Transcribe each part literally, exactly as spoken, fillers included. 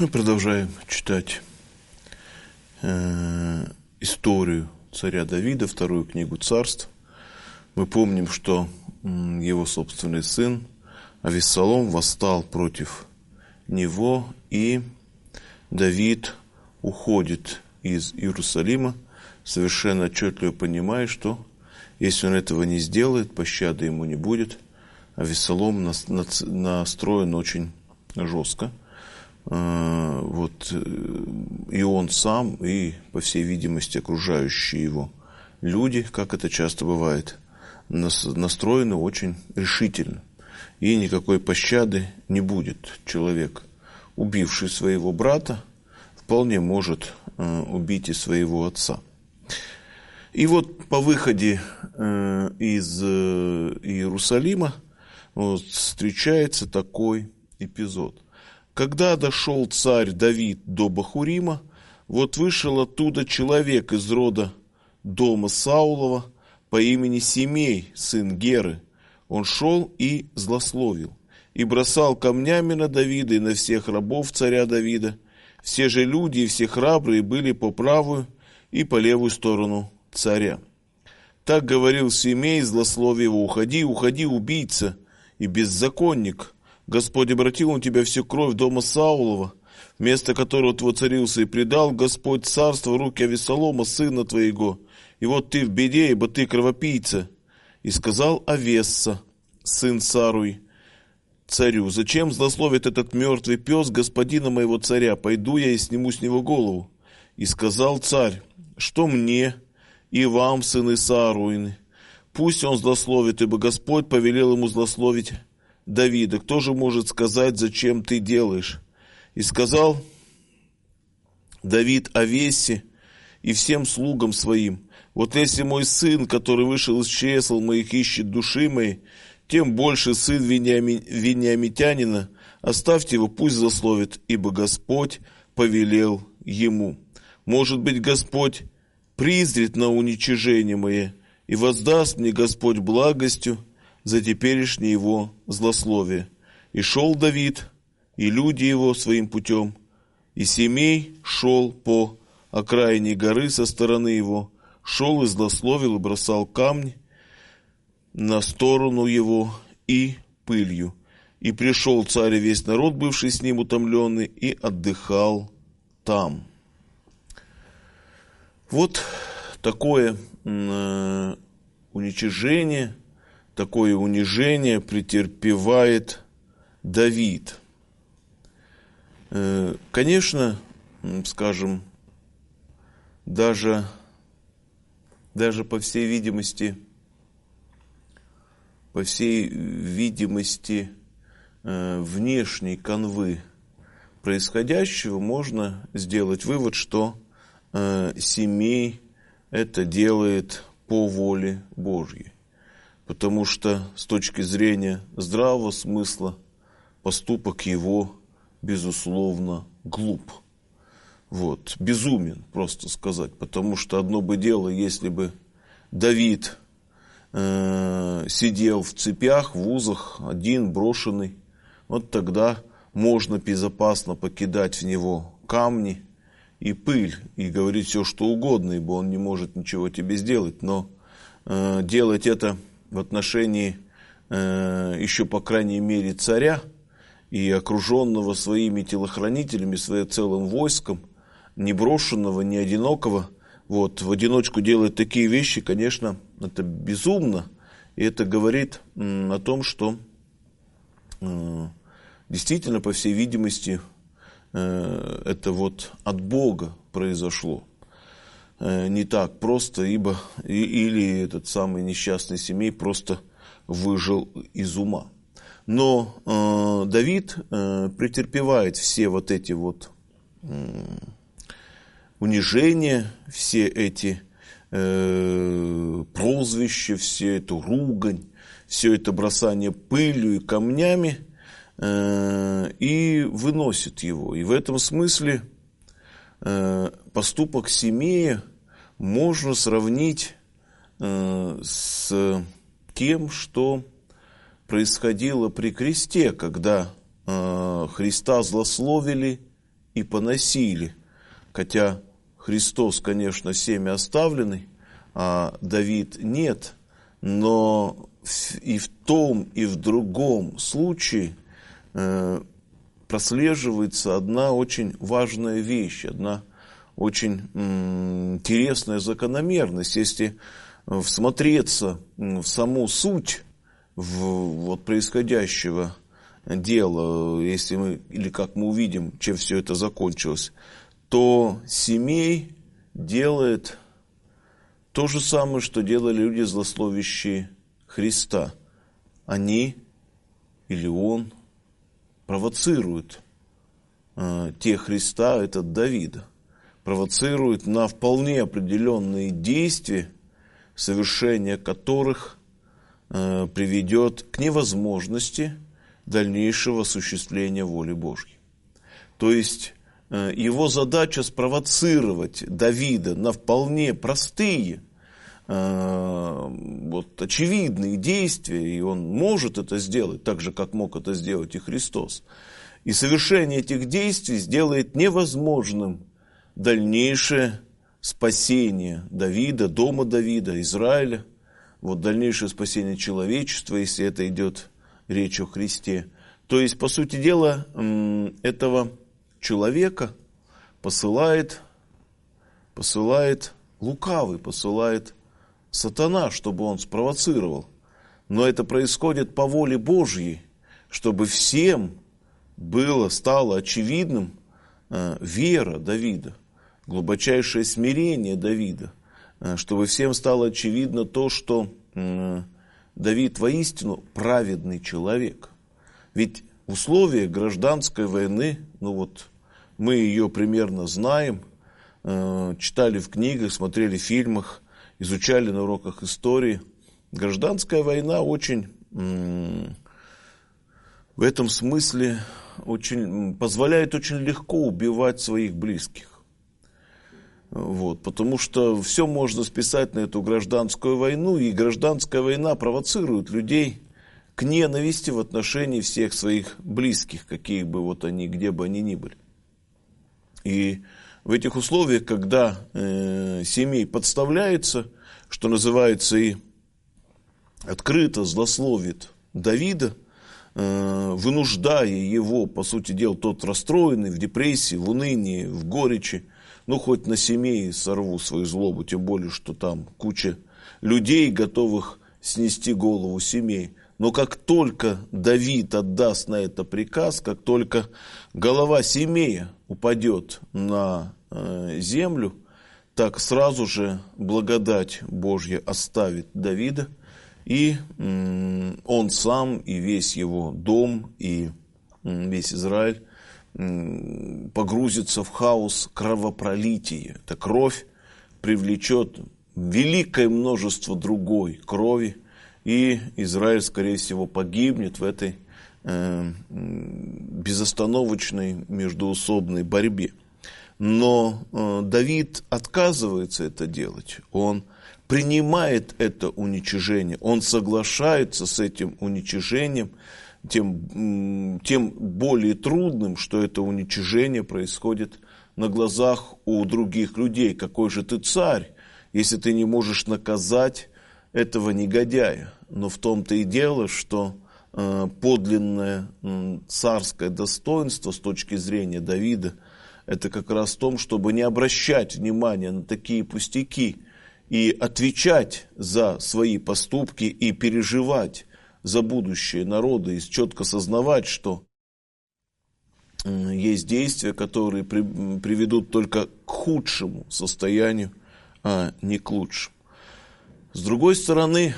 Мы продолжаем читать э, историю царя Давида, вторую книгу Царств. Мы помним, что э, его собственный сын Авессалом восстал против него, и Давид уходит из Иерусалима, совершенно отчетливо понимая, что если он этого не сделает, пощады ему не будет. Авессалом настроен очень жестко. Вот, и он сам, и, по всей видимости, окружающие его люди, как это часто бывает, настроены очень решительно. И никакой пощады не будет. Человек, убивший своего брата, вполне может убить и своего отца. И вот по выходе из Иерусалима вот, встречается такой эпизод. Когда дошел царь Давид до Бахурима, вот вышел оттуда человек из рода дома Саулова по имени Семей, сын Геры. Он шел и злословил, и бросал камнями на Давида и на всех рабов царя Давида. Все же люди и все храбрые были по правую и по левую сторону царя. Так говорил Семей, злословие его: «Уходи, уходи, убийца и беззаконник! Господь обратил на тебя всю кровь дома Саулова, вместо которого ты воцарился, и предал Господь царство в руки Авессалома, сына твоего. И вот ты в беде, ибо ты кровопийца». И сказал Авесса, сын Саруй, царю: «Зачем злословит этот мертвый пес господина моего царя? Пойду я и сниму с него голову». И сказал царь: «Что мне и вам, сыны Сааруины? Пусть он злословит, ибо Господь повелел ему злословить Давида. Кто же может сказать, зачем ты делаешь?» И сказал Давид Авессе и всем слугам своим: «Вот если мой сын, который вышел из чресл моих, ищет души моей, тем больше сын Вениами... Вениамитянина, оставьте его, пусть злословит, ибо Господь повелел ему. Может быть, Господь призрит на уничижение мое, и воздаст мне Господь благостью за теперешнее его злословие». И шел Давид, и люди его своим путем, и Семей шел по окраине горы со стороны его, шел и злословил, и бросал камни на сторону его и пылью. И пришел царь и весь народ, бывший с ним утомленный, и отдыхал там. Вот такое э, уничижение, такое унижение претерпевает Давид. Э, конечно, скажем, даже, даже по всей видимости, по всей видимости э, внешней канвы происходящего можно сделать вывод, что э, Семей это делает по воле Божьей. Потому что с точки зрения здравого смысла поступок его, безусловно, глуп. Вот, безумен, просто сказать. Потому что одно бы дело, если бы Давид э, сидел в цепях, в узах, один, брошенный, вот тогда можно безопасно покидать в него камни и пыль, и говорить все, что угодно, ибо он не может ничего тебе сделать. Но э, делать это в отношении э, еще, по крайней мере, царя и окруженного своими телохранителями, своим целым войском, не брошенного, не одинокого, вот, в одиночку делать такие вещи, конечно, это безумно. И это говорит м, о том, что э, действительно, по всей видимости, э, это вот от Бога произошло. Э, не так просто, ибо и, или этот самый несчастный Семей просто выжил из ума. Но э, Давид э, претерпевает все вот эти вот э, унижения, все эти э, прозвища, всю эту ругань, все это бросание пылью и камнями, э, и выносит его. И в этом смысле э, поступок Семея можно сравнить э, с тем, что происходило при кресте, когда э, Христа злословили и поносили. Хотя Христос, конечно, семя оставленный, а Давид нет, но и в том, и в другом случае э, прослеживается одна очень важная вещь, одна очень м, интересная закономерность. Если всмотреться в саму суть в, вот, происходящего дела, если мы, или как мы увидим, чем все это закончилось, то Семей делает то же самое, что делали люди, злословящие Христа. Они или он провоцируют э, те Христа, этот Давида, провоцируют на вполне определенные действия, совершение которых э, приведет к невозможности дальнейшего осуществления воли Божьей. То есть э, его задача спровоцировать Давида на вполне простые, э, вот, очевидные действия, и он может это сделать, так же, как мог это сделать и Христос. И совершение этих действий сделает невозможным дальнейшее спасение Давида, дома Давида, Израиля, вот дальнейшее спасение человечества, если это идет речь о Христе. То есть, по сути дела, этого человека посылает, посылает лукавый, посылает сатана, чтобы он спровоцировал. Но это происходит по воле Божьей, чтобы всем было, стало очевидным э, вера Давида, глубочайшее смирение Давида, э, чтобы всем стало очевидно то, что э, Давид воистину праведный человек. Ведь в условиях гражданской войны, ну вот мы ее примерно знаем, э, читали в книгах, смотрели в фильмах, изучали на уроках истории. Гражданская война очень э, в этом смысле очень, позволяет очень легко убивать своих близких. Вот, потому что все можно списать на эту гражданскую войну, и гражданская война провоцирует людей к ненависти в отношении всех своих близких, какие бы вот они, где бы они ни были. И в этих условиях, когда э, Семей подставляется, что называется, и открыто злословит Давида, э, вынуждая его, по сути дела, тот расстроенный, в депрессии, в унынии, в горечи, ну, хоть на Семей сорву свою злобу, тем более, что там куча людей, готовых снести голову Семей. Но как только Давид отдаст на это приказ, как только голова Семея упадет на э, землю, так сразу же благодать Божья оставит Давида, и э, он сам, и весь его дом, и э, весь Израиль э, погрузится в хаос кровопролития. Эта кровь привлечет великое множество другой крови, и Израиль, скорее всего, погибнет в этой э, безостановочной междоусобной борьбе. Но э, Давид отказывается это делать. Он принимает это уничижение, он соглашается с этим уничижением, тем, тем более трудным, что это уничижение происходит на глазах у других людей. Какой же ты царь, если ты не можешь наказать этого негодяя? Но в том-то и дело, что э, подлинное э, царское достоинство с точки зрения Давида, это как раз в том, чтобы не обращать внимания на такие пустяки и отвечать за свои поступки и переживать за будущее народа, и четко сознавать, что э, есть действия, которые при, приведут только к худшему состоянию, а не к лучшему. С другой стороны,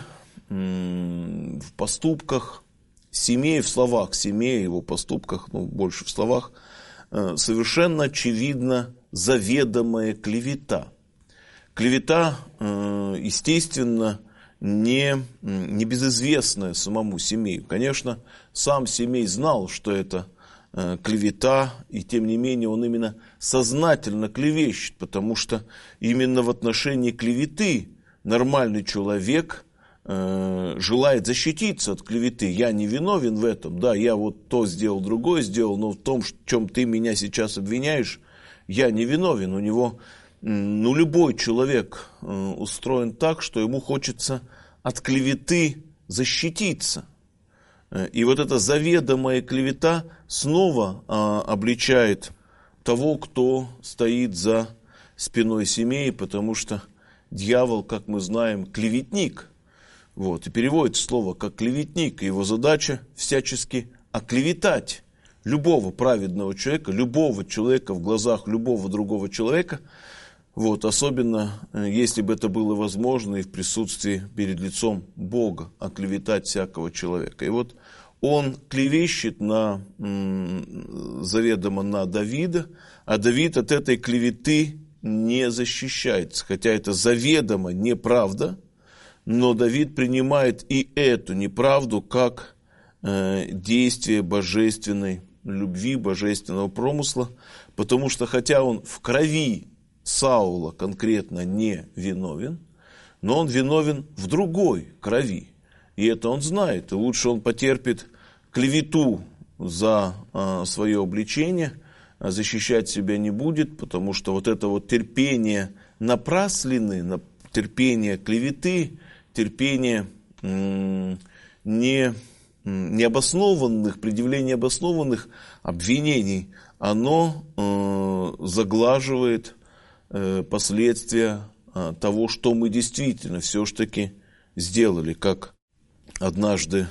в поступках Семея, в словах Семея, его поступках, ну, больше в словах, совершенно очевидно заведомая клевета. Клевета, естественно, не, не безызвестная самому Семею. Конечно, сам Семей знал, что это клевета, и тем не менее он именно сознательно клевещет, потому что именно в отношении клеветы нормальный человек э, желает защититься от клеветы. Я не виновен в этом, да, я вот то сделал, другое сделал, но в том, в чем ты меня сейчас обвиняешь, я не виновен. У него, ну, любой человек э, устроен так, что ему хочется от клеветы защититься. И вот эта заведомая клевета снова а, обличает того, кто стоит за спиной семьи, потому что дьявол, как мы знаем, клеветник. Вот, и переводится слово как клеветник. Его задача всячески оклеветать любого праведного человека, любого человека в глазах любого другого человека. Вот, особенно, если бы это было возможно и в присутствии перед лицом Бога, оклеветать всякого человека. И вот он клевещет на, заведомо на Давида, а Давид от этой клеветы не защищается. Хотя это заведомо неправда, но Давид принимает и эту неправду как действие божественной любви, божественного промысла, потому что хотя он в крови Саула конкретно не виновен, но он виновен в другой крови. И это он знает. И лучше он потерпит клевету за а, свое обличение, а защищать себя не будет, потому что вот это вот терпение напраслины, терпение клеветы, терпение м- не, необоснованных, предъявление обоснованных обвинений, оно э, заглаживает последствия того, что мы действительно все-таки сделали, как однажды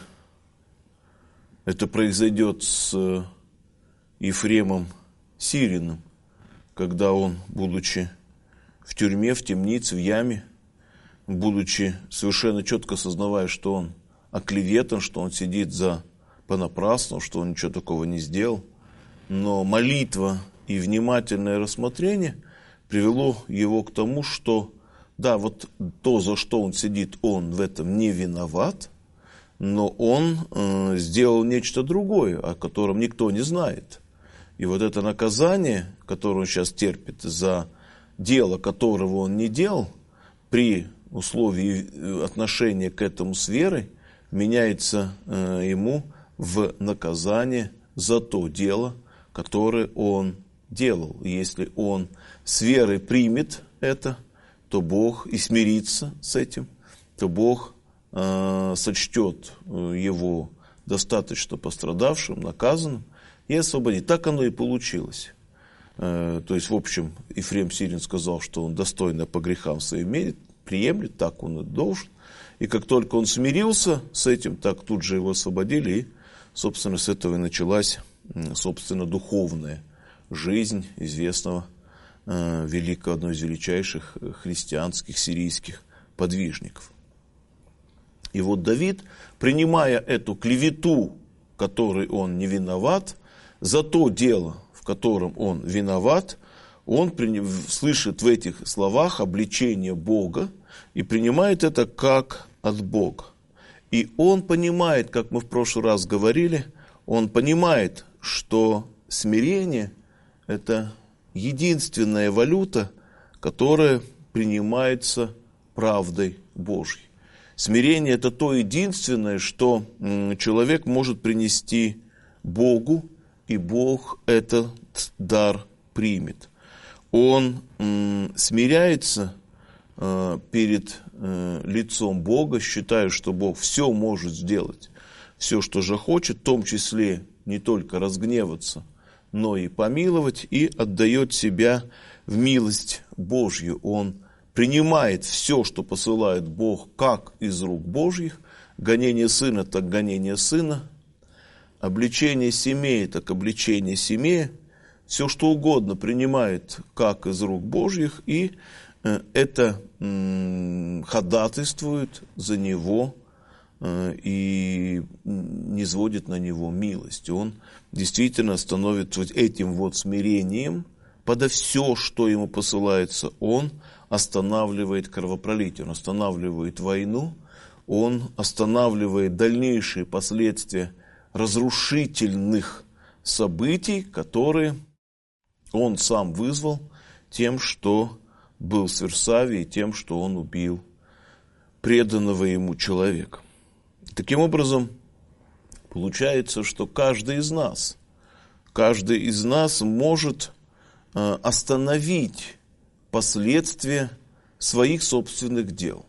это произойдет с Ефремом Сириным, когда он, будучи в тюрьме, в темнице, в яме, будучи совершенно четко сознавая, что он оклеветан, что он сидит за понапрасну, что он ничего такого не сделал, но молитва и внимательное рассмотрение привело его к тому, что да, вот то, за что он сидит, он в этом не виноват, но он э, сделал нечто другое, о котором никто не знает. И вот это наказание, которое он сейчас терпит за дело, которого он не делал, при условии отношения к этому с верой, меняется э, ему в наказание за то дело, которое он делал. Если он с верой примет это, то Бог и смирится с этим, то Бог э, сочтет его достаточно пострадавшим, наказанным и освободит. Так оно и получилось. Э, то есть, в общем, Ефрем Сирин сказал, что он достойно по грехам своим мерит, приемлет, так он и должен. И как только он смирился с этим, так тут же его освободили, и, собственно, с этого и началась, собственно, духовная жизнь известного э, великого, одной из величайших христианских сирийских подвижников. И вот Давид, принимая эту клевету, которой он не виноват, за то дело, в котором он виноват, он приним, слышит в этих словах обличение Бога и принимает это как от Бога. И он понимает, как мы в прошлый раз говорили, он понимает, что смирение – это единственная валюта, которая принимается правдой Божьей. Смирение – это то единственное, что человек может принести Богу, и Бог этот дар примет. Он смиряется перед лицом Бога, считая, что Бог все может сделать, все, что же хочет, в том числе не только разгневаться, но и помиловать, и отдает себя в милость Божью. Он принимает все, что посылает Бог, как из рук Божьих. Гонение сына, так гонение сына. Обличение семей, так обличение семей. Все, что угодно принимает, как из рук Божьих, и это ходатайствует за него и низводит на него милость. Он действительно становится этим вот смирением, подо все, что ему посылается, он останавливает кровопролитие, он останавливает войну, он останавливает дальнейшие последствия разрушительных событий, которые он сам вызвал тем, что был в Сверсавии, тем, что он убил преданного ему человека. Таким образом, получается, что каждый из нас, каждый из нас может остановить последствия своих собственных дел.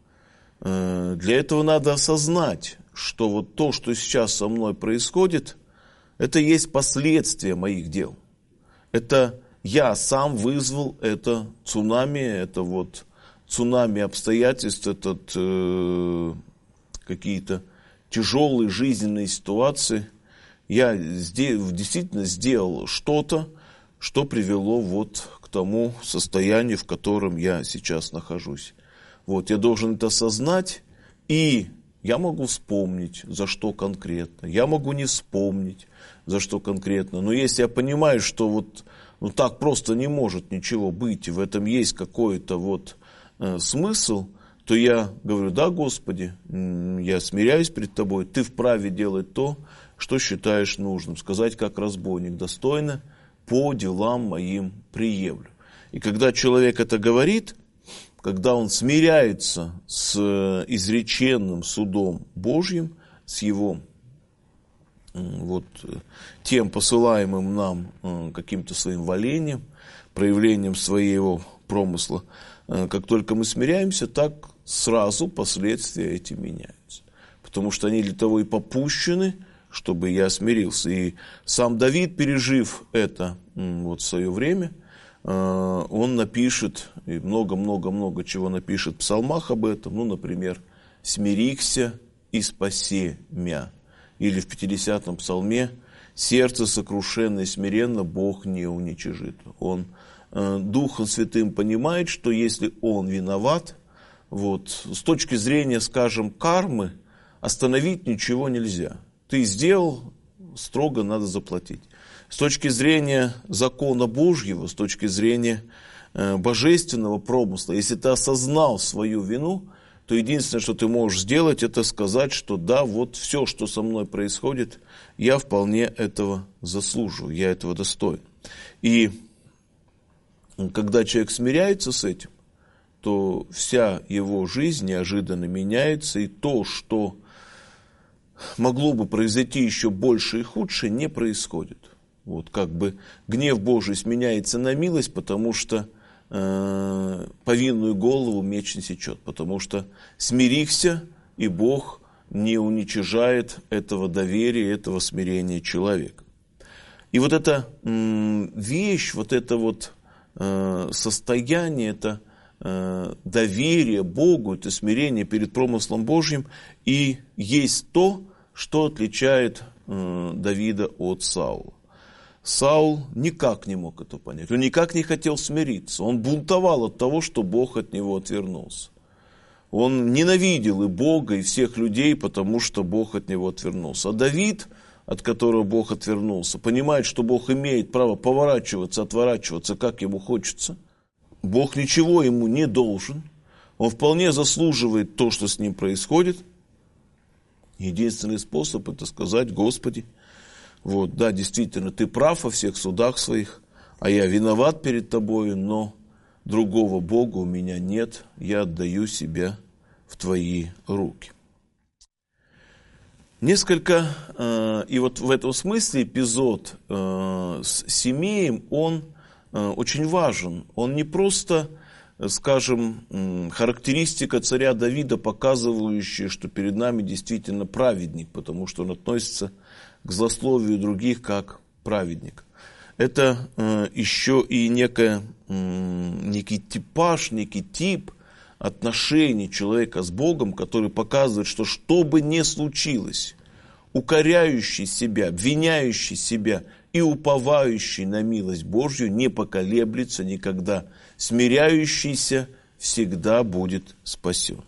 Для этого надо осознать, что вот то, что сейчас со мной происходит, это есть последствия моих дел. Это я сам вызвал это цунами, это вот цунами обстоятельств, этот, э, какие-то тяжелые жизненные ситуации. Я сдел, действительно сделал что-то, что привело вот к тому состоянию, в котором я сейчас нахожусь. Вот, я должен это осознать, и я могу вспомнить, за что конкретно. Я могу не вспомнить, за что конкретно. Но если я понимаю, что вот ну, так просто не может ничего быть, и в этом есть какой-то вот э, смысл, то я говорю: да, Господи, я смиряюсь перед Тобой, Ты вправе делать то, что считаешь нужным. Сказать, как разбойник: достойно по делам моим приемлю. И когда человек это говорит, когда он смиряется с изреченным судом Божьим, с его вот, тем посылаемым нам каким-то своим волением, проявлением своего промысла, как только мы смиряемся, так сразу последствия эти меняются. Потому что они для того и попущены, чтобы я смирился. И сам Давид, пережив это вот в свое время, он напишет, и много-много-много чего напишет в псалмах об этом, ну, например, «Смирихся и спаси мя». Или в пятидесятом псалме: «Сердце сокрушенное и смиренно Бог не уничижит». Он Духом Святым понимает, что если он виноват, вот, с точки зрения, скажем, кармы, остановить ничего нельзя. Ты сделал, строго надо заплатить. С точки зрения закона Божьего, с точки зрения э, божественного промысла, если ты осознал свою вину, то единственное, что ты можешь сделать, это сказать, что да, вот все, что со мной происходит, я вполне этого заслуживаю, я этого достоин. И когда человек смиряется с этим, то вся его жизнь неожиданно меняется, и то, что могло бы произойти еще больше и худшее, не происходит. Вот как бы гнев Божий сменяется на милость, потому что э, повинную голову меч не сечет, потому что смирихся, и Бог не уничижает этого доверия, этого смирения человека. И вот эта э, вещь, вот это вот э, состояние, это э, доверие Богу, это смирение перед промыслом Божьим, и есть то, что отличает э, Давида от Саула. Саул никак не мог это понять, он никак не хотел смириться, он бунтовал от того, что Бог от него отвернулся. Он ненавидел и Бога, и всех людей, потому что Бог от него отвернулся. А Давид, от которого Бог отвернулся, понимает, что Бог имеет право поворачиваться, отворачиваться, как ему хочется. Бог ничего ему не должен, он вполне заслуживает то, что с ним происходит. Единственный способ — это сказать: Господи, вот, да, действительно, Ты прав во всех судах своих, а я виноват перед Тобою, но другого Бога у меня нет, я отдаю себя в Твои руки. Несколько, э, и вот в этом смысле эпизод э, с Семеем, он э, очень важен. Он не просто, скажем, э, характеристика царя Давида, показывающая, что перед нами действительно праведник, потому что он относится к злословию других как праведник. Это э, еще и некое, э, некий типаж, некий тип отношений человека с Богом, который показывает, что что бы ни случилось, укоряющий себя, обвиняющий себя и уповающий на милость Божью не поколеблется никогда, смиряющийся всегда будет спасен.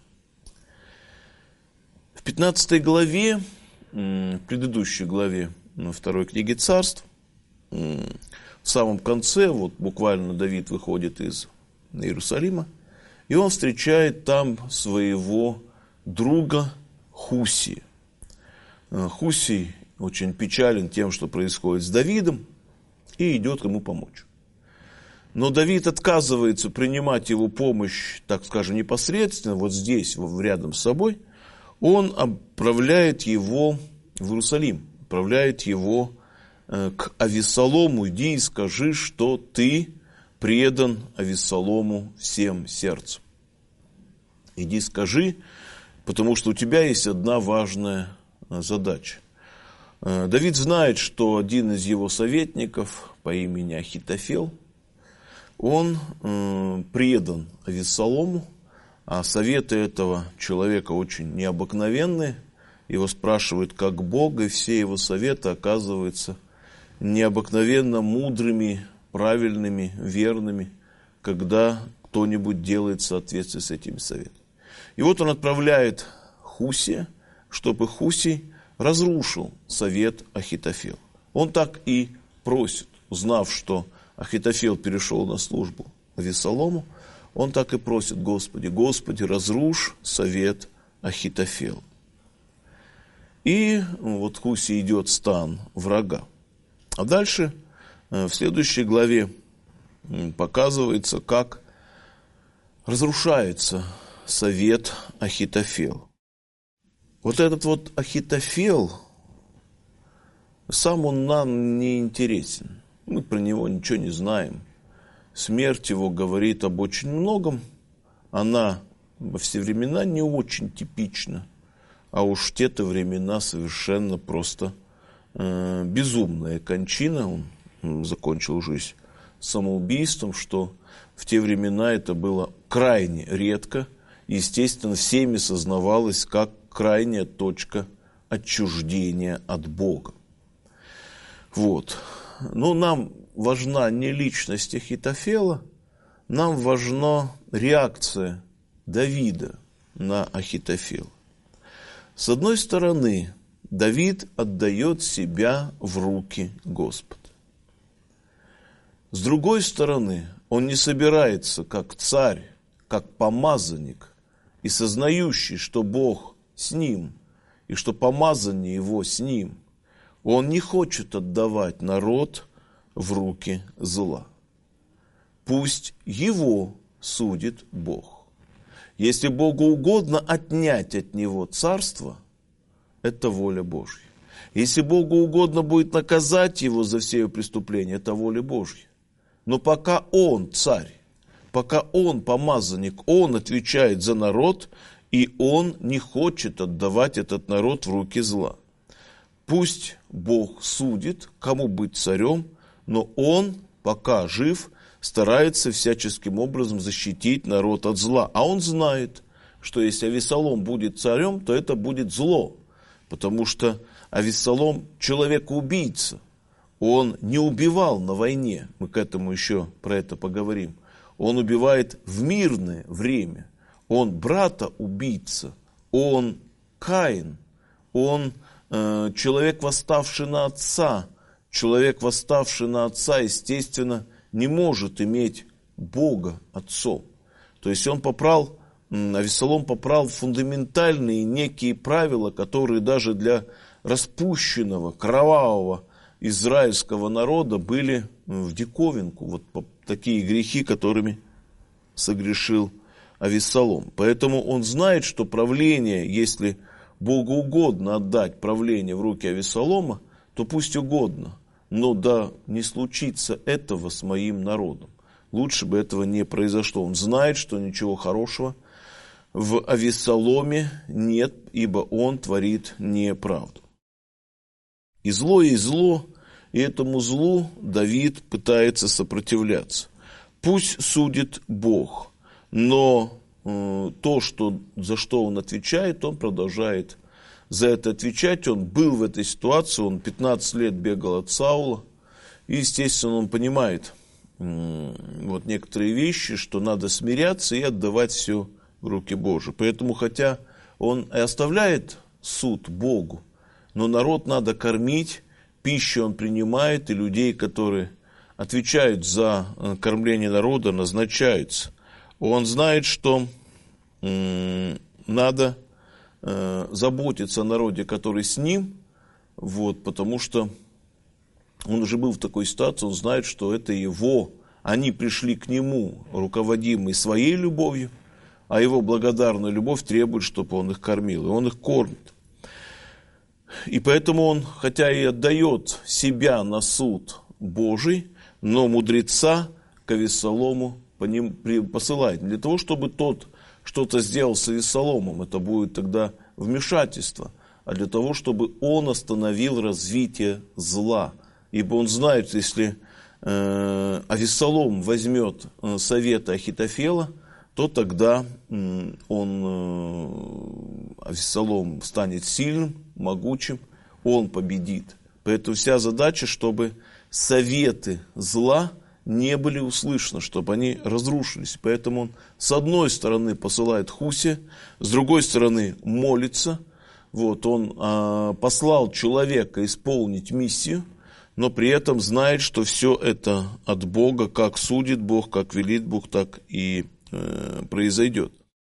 В пятнадцатой главе, в предыдущей главе второй книги Царств, в самом конце, вот буквально Давид выходит из Иерусалима, и он встречает там своего друга Хусия. Хусий очень печален тем, что происходит с Давидом, и идет ему помочь. Но Давид отказывается принимать его помощь, так скажем, непосредственно, вот здесь, рядом с собой. Он отправляет его в Иерусалим, отправляет его к Авессалому. Иди и скажи, что ты предан Авессалому всем сердцем. Иди скажи, потому что у тебя есть одна важная задача. Давид знает, что один из его советников по имени Ахитофел, он предан Авессалому, а советы этого человека очень необыкновенные. Его спрашивают как Бога, и все его советы оказываются необыкновенно мудрыми, правильными, верными, когда кто-нибудь делает в соответствии с этими советами. И вот он отправляет Хусия, чтобы Хусий разрушил совет Ахитофела. Он так и просит, узнав, что Ахитофел перешел на службу Авессалому, он так и просит: Господи, Господи, разрушь совет Ахитофела. И вот Хусий идет в стан врага. А дальше в следующей главе показывается, как разрушается совет Ахитофела. Вот этот вот Ахитофел, сам он нам не интересен. Мы про него ничего не знаем. Смерть его говорит об очень многом. Она во все времена не очень типична. А уж в те-то времена совершенно просто э, безумная кончина. Он закончил жизнь самоубийством, что в те времена это было крайне редко. Естественно, всеми сознавалось как крайняя точка отчуждения от Бога. Вот. Но нам важна не личность Ахитофела, нам важна реакция Давида на Ахитофела. С одной стороны, Давид отдает себя в руки Господа. С другой стороны, он не собирается, как царь, как помазанник, и сознающий, что Бог с ним, и что помазание его с ним, он не хочет отдавать народ в руки зла. Пусть его судит Бог. Если Богу угодно отнять от него царство, это воля Божья. Если Богу угодно будет наказать его за все его преступления, это воля Божья. Но пока он царь, пока он помазанник, он отвечает за народ, и он не хочет отдавать этот народ в руки зла. Пусть Бог судит, кому быть царем, но он, пока жив, старается всяческим образом защитить народ от зла. А он знает, что если Авессалом будет царем, то это будет зло. Потому что Авессалом человек-убийца. Он не убивал на войне. Мы к этому еще про это поговорим. Он убивает в мирное время. Он брата-убийца. Он Каин. Он э, человек, восставший на отца. Человек, восставший на отца, естественно, не может иметь Бога отцом. То есть он попрал, Авессалом попрал фундаментальные некие правила, которые даже для распущенного, кровавого израильского народа были в диковинку. Вот такие грехи, которыми согрешил Авессалом. Поэтому он знает, что правление, если Богу угодно отдать правление в руки Авессалома, то пусть угодно. Но да не случится этого с моим народом. Лучше бы этого не произошло. Он знает, что ничего хорошего в Авессаломе нет, ибо он творит неправду. И зло есть зло, и этому злу Давид пытается сопротивляться. Пусть судит Бог, но э, то, что, за что он отвечает, он продолжает за это отвечать. Он был в этой ситуации, он пятнадцать лет бегал от Саула, и, естественно, он понимает э, вот некоторые вещи, что надо смиряться и отдавать все в руки Божьи. Поэтому, хотя он и оставляет суд Богу, но народ надо кормить, пищу он принимает, и людей, которые отвечают за кормление народа, назначаются. Он знает, что э, надо э, заботиться о народе, который с ним, вот, потому что он уже был в такой ситуации, он знает, что это его они пришли к нему, руководимые своей любовью, а его благодарная любовь требует, чтобы он их кормил, и он их кормит. И поэтому он, хотя и отдает себя на суд Божий, но мудреца к Авессалому по ним посылает. Не для того, чтобы тот что-то сделал с Авессаломом, это будет тогда вмешательство, а для того, чтобы он остановил развитие зла. Ибо он знает, если э, Авессалом возьмет э, совета Ахитофела, то тогда э, он, э, Авессалом станет сильным, могучим, он победит. Поэтому вся задача, чтобы советы зла не были услышаны, чтобы они разрушились. Поэтому он с одной стороны посылает Хусе, с другой стороны молится. Вот, он э, послал человека исполнить миссию, но при этом знает, что все это от Бога, как судит Бог, как велит Бог, так и э, произойдет.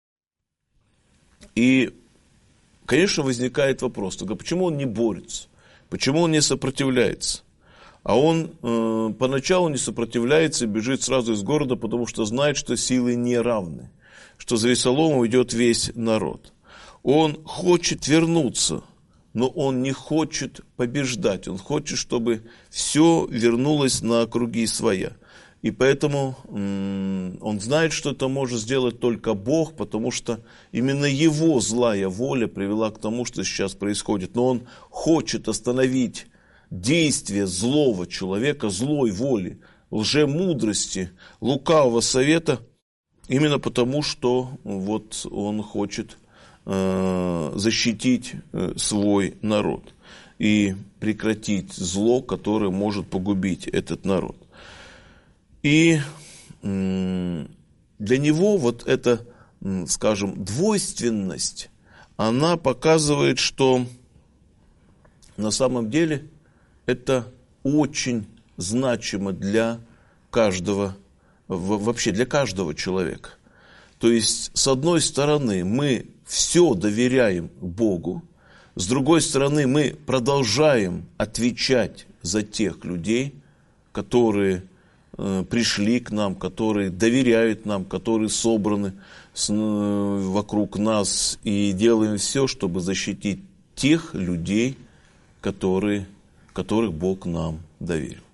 И, конечно, возникает вопрос, тогда почему он не борется, почему он не сопротивляется? А он э, поначалу не сопротивляется и бежит сразу из города, потому что знает, что силы не равны, что за Авессаломом идет весь народ. Он хочет вернуться, но он не хочет побеждать. Он хочет, чтобы все вернулось на круги своя. И поэтому м- он знает, что это может сделать только Бог, потому что именно его злая воля привела к тому, что сейчас происходит. Но он хочет остановить действие злого человека, злой воли, лжемудрости, лукавого совета, именно потому, что вот он хочет э, защитить э, свой народ и прекратить зло, которое может погубить этот народ. И э, для него вот эта, э, скажем, двойственность, она показывает, что на самом деле это очень значимо для каждого, вообще для каждого человека. То есть, с одной стороны, мы все доверяем Богу, с другой стороны, мы продолжаем отвечать за тех людей, которые э, пришли к нам, которые доверяют нам, которые собраны с, э, вокруг нас, и делаем все, чтобы защитить тех людей, которые которых Бог нам доверил.